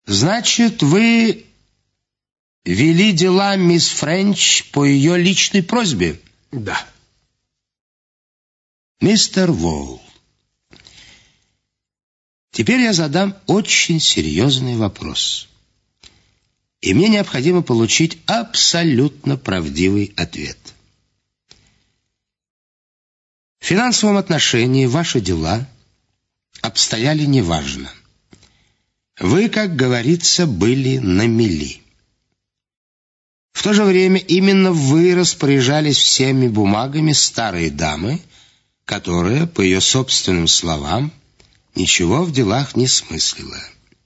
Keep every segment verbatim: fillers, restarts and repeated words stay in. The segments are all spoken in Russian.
Значит, вы вели дела мисс Френч по ее личной просьбе? Да. Мистер Воул, теперь я задам очень серьезный вопрос. И мне необходимо получить абсолютно правдивый ответ. В финансовом отношении ваши дела обстояли неважно. Вы, как говорится, были на мели. В то же время именно вы распоряжались всеми бумагами старой дамы, которая, по ее собственным словам, ничего в делах не смыслила.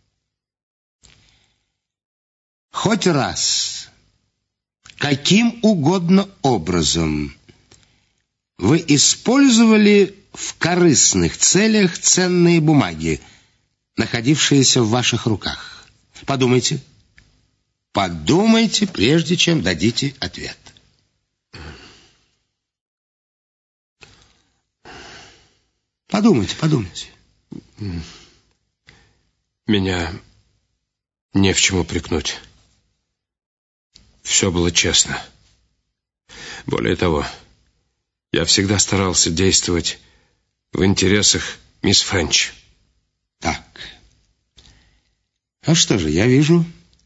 Хоть раз, каким угодно образом, вы использовали в корыстных целях ценные бумаги, находившиеся в ваших руках? Подумайте. Подумайте, прежде чем дадите ответ. Подумайте, подумайте. Меня не в чем упрекнуть. Все было честно. Более того, я всегда старался действовать в интересах мисс Френч. Так. Ну что же, я вижу...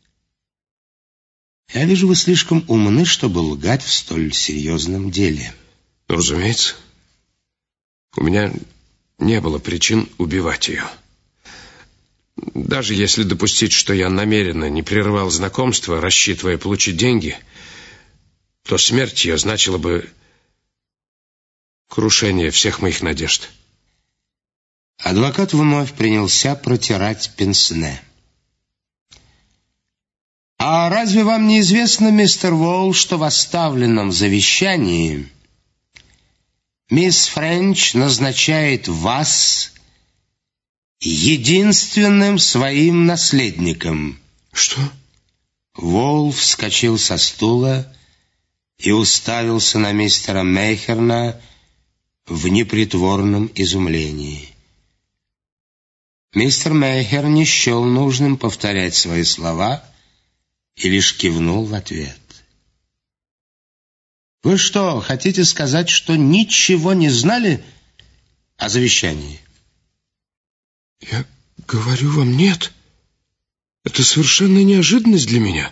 Я вижу, вы слишком умны, чтобы лгать в столь серьезном деле. Ну, разумеется. У меня не было причин убивать ее. Даже если допустить, что я намеренно не прерывал знакомство, рассчитывая получить деньги, то смерть ее значила бы крушение всех моих надежд. Адвокат вновь принялся протирать пенсне. А разве вам не известно, мистер Воул, что в оставленном завещании мисс Френч назначает вас единственным своим наследником? Что? Воул вскочил со стула и уставился на мистера Мейхерна в непритворном изумлении. Мистер Мейхер не счел нужным повторять свои слова и лишь кивнул в ответ. Вы что, хотите сказать, что ничего не знали о завещании? Я говорю вам, нет. Это совершенная неожиданность для меня.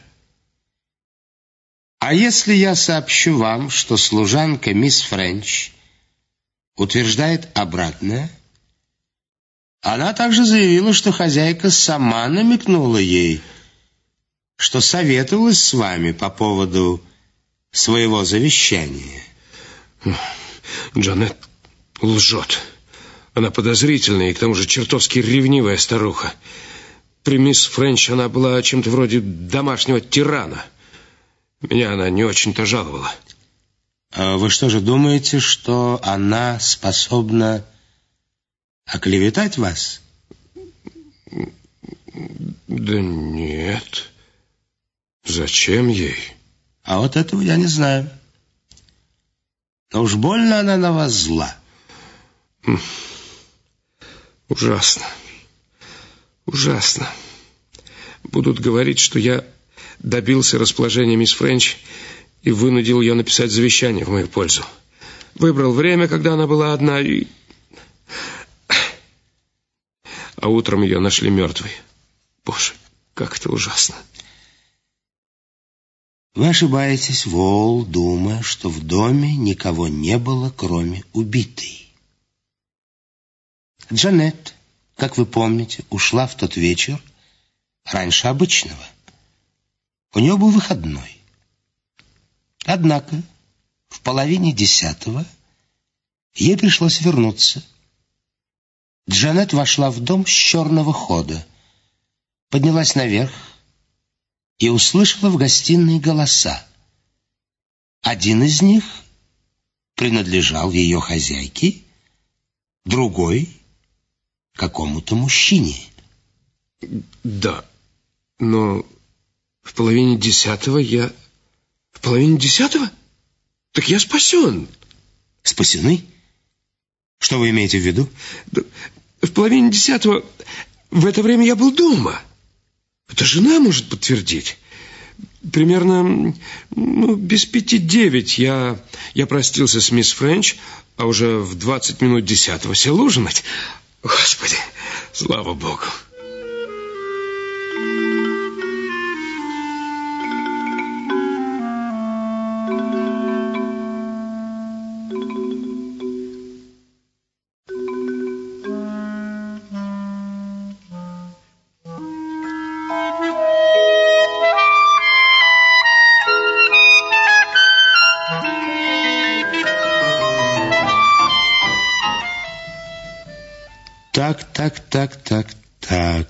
А если я сообщу вам, что служанка мисс Френч утверждает обратное? Она также заявила, что хозяйка сама намекнула ей, что советовалась с вами по поводу своего завещания. Джанет лжет. Она подозрительная и к тому же чертовски ревнивая старуха. При мисс Френч она была чем-то вроде домашнего тирана. Меня она не очень-то жаловала. А вы что же думаете, что она способна оклеветать вас? Да нет. Зачем ей? А вот этого я не знаю. Но уж больно она на вас зла. Ужасно. Ужасно. Будут говорить, что я добился расположения мисс Френч и вынудил ее написать завещание в мою пользу. Выбрал время, когда она была одна, и... А утром ее нашли мертвой. Боже, как это ужасно. Вы ошибаетесь, Воул, думая, что в доме никого не было, кроме убитой. Джанет, как вы помните, ушла в тот вечер раньше обычного. У нее был выходной. Однако в половине десятого ей пришлось вернуться. Джанет вошла в дом с черного хода, поднялась наверх и услышала в гостиной голоса. Один из них принадлежал ее хозяйке, другой — какому-то мужчине. Да, но в половине десятого я... В половине десятого? Так я спасен. Спасены? Что вы имеете в виду? Да, в половине десятого в это время я был дома. Это жена может подтвердить. Примерно ну, без пяти девять я, я простился с мисс Френч, а уже в двадцать минут десятого сел ужинать. Господи, слава Богу. Так, так, так, так, так.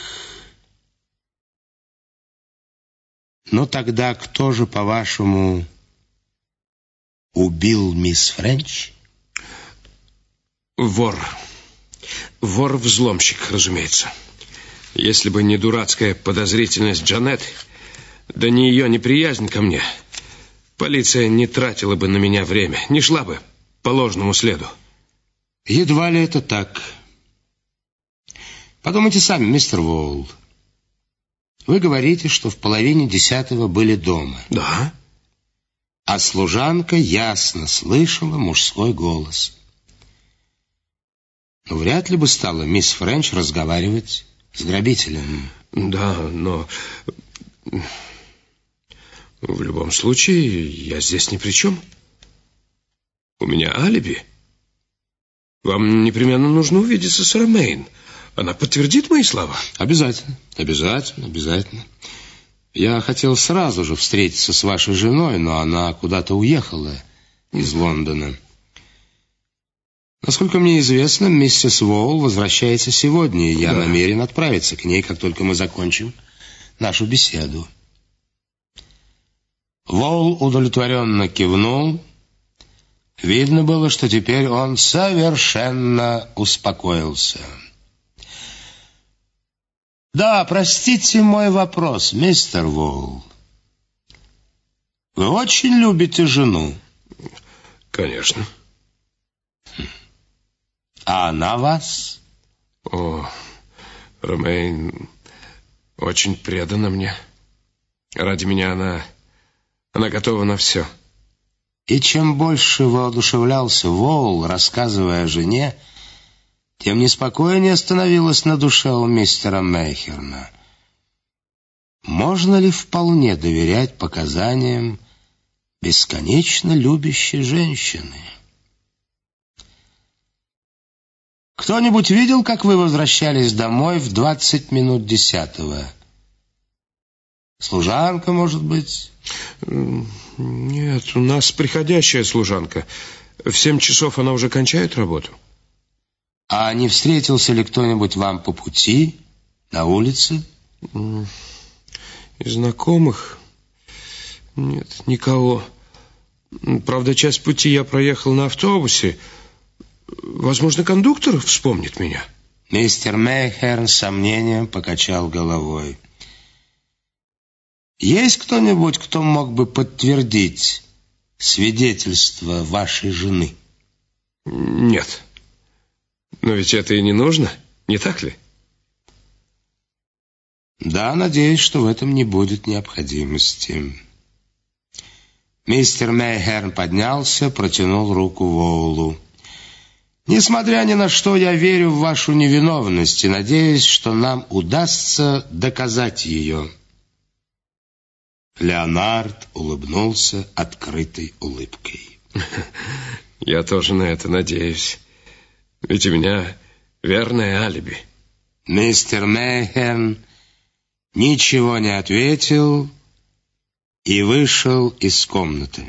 Ну тогда кто же, по-вашему, убил мисс Френч? Вор. Вор-взломщик, разумеется. Если бы не дурацкая подозрительность Джанет, да не ее неприязнь ко мне, полиция не тратила бы на меня время, не шла бы по ложному следу. Едва ли это так. Подумайте сами, мистер Воул. Вы говорите, что в половине десятого были дома. Да. А служанка ясно слышала мужской голос. Но вряд ли бы стала мисс Френч разговаривать с грабителем. Да, но... В любом случае, я здесь ни при чем. У меня алиби. Вам непременно нужно увидеться с Ромейн. Она подтвердит мои слова? Обязательно, обязательно, обязательно. Я хотел сразу же встретиться с вашей женой, но она куда-то уехала из Лондона. Насколько мне известно, миссис Воул возвращается сегодня, и я да. намерен отправиться к ней, как только мы закончим нашу беседу. Воул удовлетворенно кивнул. Видно было, что теперь он совершенно успокоился. Да, простите мой вопрос, мистер Воул. Вы очень любите жену? Конечно. А она вас? О, Ромейн очень предана мне. Ради меня она, она готова на все. И чем больше воодушевлялся Воул, рассказывая о жене, тем неспокойнее становилось на душе у мистера Мейхерна. Можно ли вполне доверять показаниям бесконечно любящей женщины? Кто-нибудь видел, как вы возвращались домой в двадцать минут десятого? Служанка, может быть? Нет, у нас приходящая служанка. В семь часов она уже кончает работу. А не встретился ли кто-нибудь вам по пути, на улице? Из знакомых? Нет, никого. Правда, часть пути я проехал на автобусе. Возможно, кондуктор вспомнит меня. Мистер Мейхерн с сомнением покачал головой. Есть кто-нибудь, кто мог бы подтвердить свидетельство вашей жены? Нет. Но ведь это и не нужно, не так ли? Да, надеюсь, что в этом не будет необходимости. Мистер Мейхерн поднялся, протянул руку Воулу. Несмотря ни на что, я верю в вашу невиновность и надеюсь, что нам удастся доказать ее. Леонард улыбнулся открытой улыбкой. Я тоже на это надеюсь. Ведь у меня верное алиби. Мистер Мейхерн ничего не ответил и вышел из комнаты.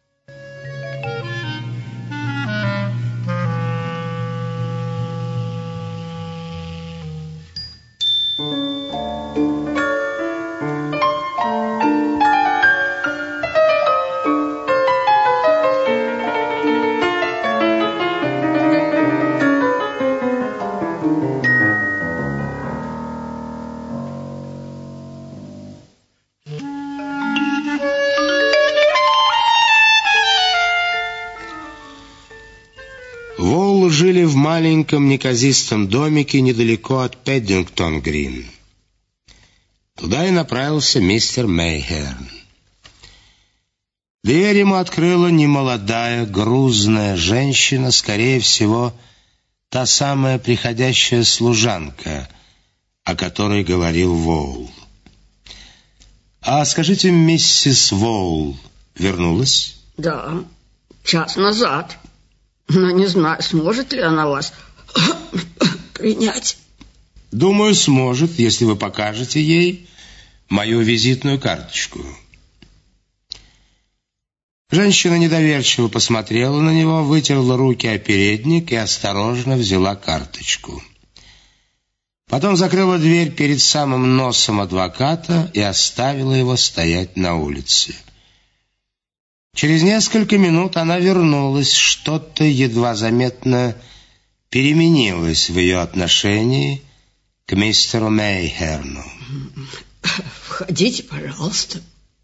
Воулы жили в маленьком неказистом домике недалеко от Пэддингтон-Грин. Туда и направился мистер Мейхерн. Дверь ему открыла немолодая, грузная женщина, скорее всего, та самая приходящая служанка, о которой говорил Воул. «А скажите, миссис Воул вернулась?» «Да, час назад. Но не знаю, сможет ли она вас принять». «Думаю, сможет, если вы покажете ей мою визитную карточку». Женщина недоверчиво посмотрела на него, вытерла руки о передник и осторожно взяла карточку. Потом закрыла дверь перед самым носом адвоката и оставила его стоять на улице. Через несколько минут она вернулась, что-то едва заметно переменилось в ее отношении к мистеру Мейхерну. «Входите, пожалуйста».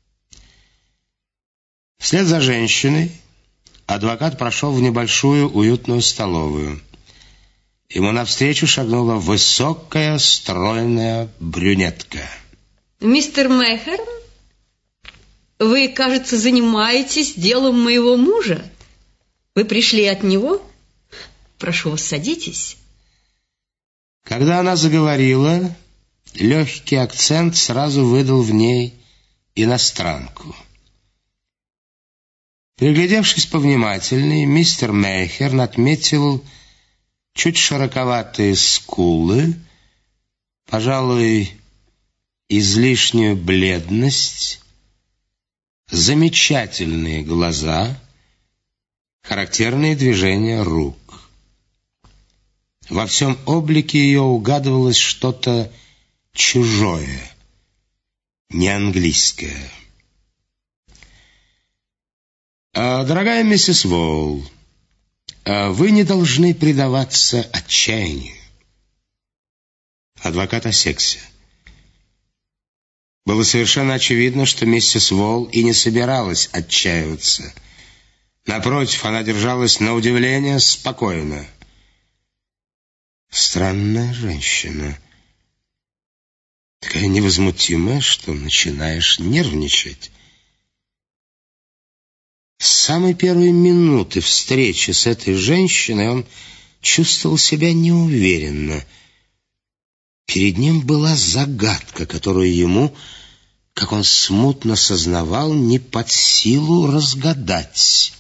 Вслед за женщиной адвокат прошел в небольшую уютную столовую. Ему навстречу шагнула высокая, стройная брюнетка. «Мистер Мейхерн, вы, кажется, занимаетесь делом моего мужа. Вы пришли от него? Прошу вас, садитесь». Когда она заговорила, легкий акцент сразу выдал в ней иностранку. Приглядевшись повнимательнее, мистер Мейхерн отметил чуть широковатые скулы, пожалуй, излишнюю бледность, замечательные глаза, характерные движения рук. Во всем облике ее угадывалось что-то чужое, не английское. «Дорогая миссис Воул, вы не должны предаваться отчаянию». Адвокат осекся. Было совершенно очевидно, что миссис Воул и не собиралась отчаиваться. Напротив, она держалась на удивление спокойно. Странная женщина. Такая невозмутимая, что начинаешь нервничать. С самой первой минуты встречи с этой женщиной он чувствовал себя неуверенно. Перед ним была загадка, которую ему, как он смутно сознавал, не под силу разгадать.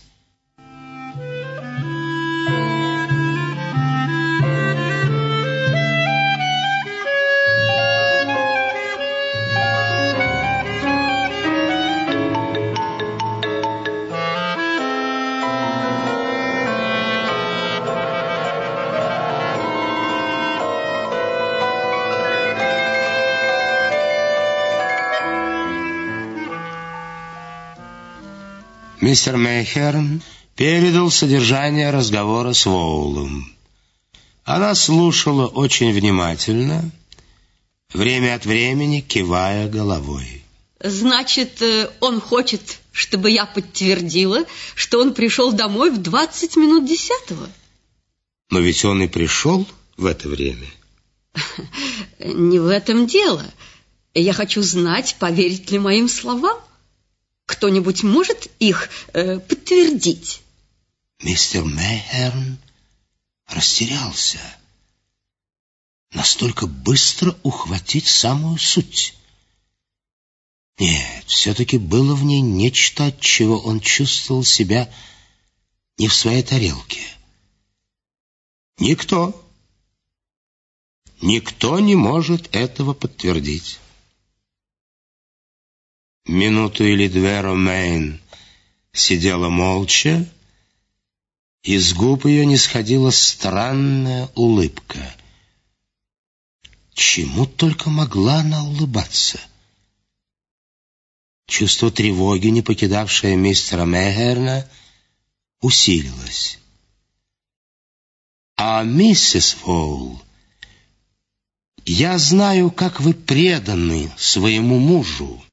Мистер Мейхерн передал содержание разговора с Воулом. Она слушала очень внимательно, время от времени кивая головой. «Значит, он хочет, чтобы я подтвердила, что он пришел домой в двадцать минут десятого?» «Но ведь он и пришел в это время». «Не в этом дело. Я хочу знать, поверить ли моим словам. Кто-нибудь может их э, подтвердить?» Мистер Мейхерн растерялся. Настолько быстро ухватить самую суть. Нет, все-таки было в ней нечто, от чего он чувствовал себя не в своей тарелке. Никто, никто не может этого подтвердить. Минуту или две Ромейн сидела молча, и с губ ее не сходила странная улыбка. Чему только могла она улыбаться? Чувство тревоги, не покидавшее мистера Мейхерна, усилилось. «А миссис Воул, я знаю, как вы преданы своему мужу.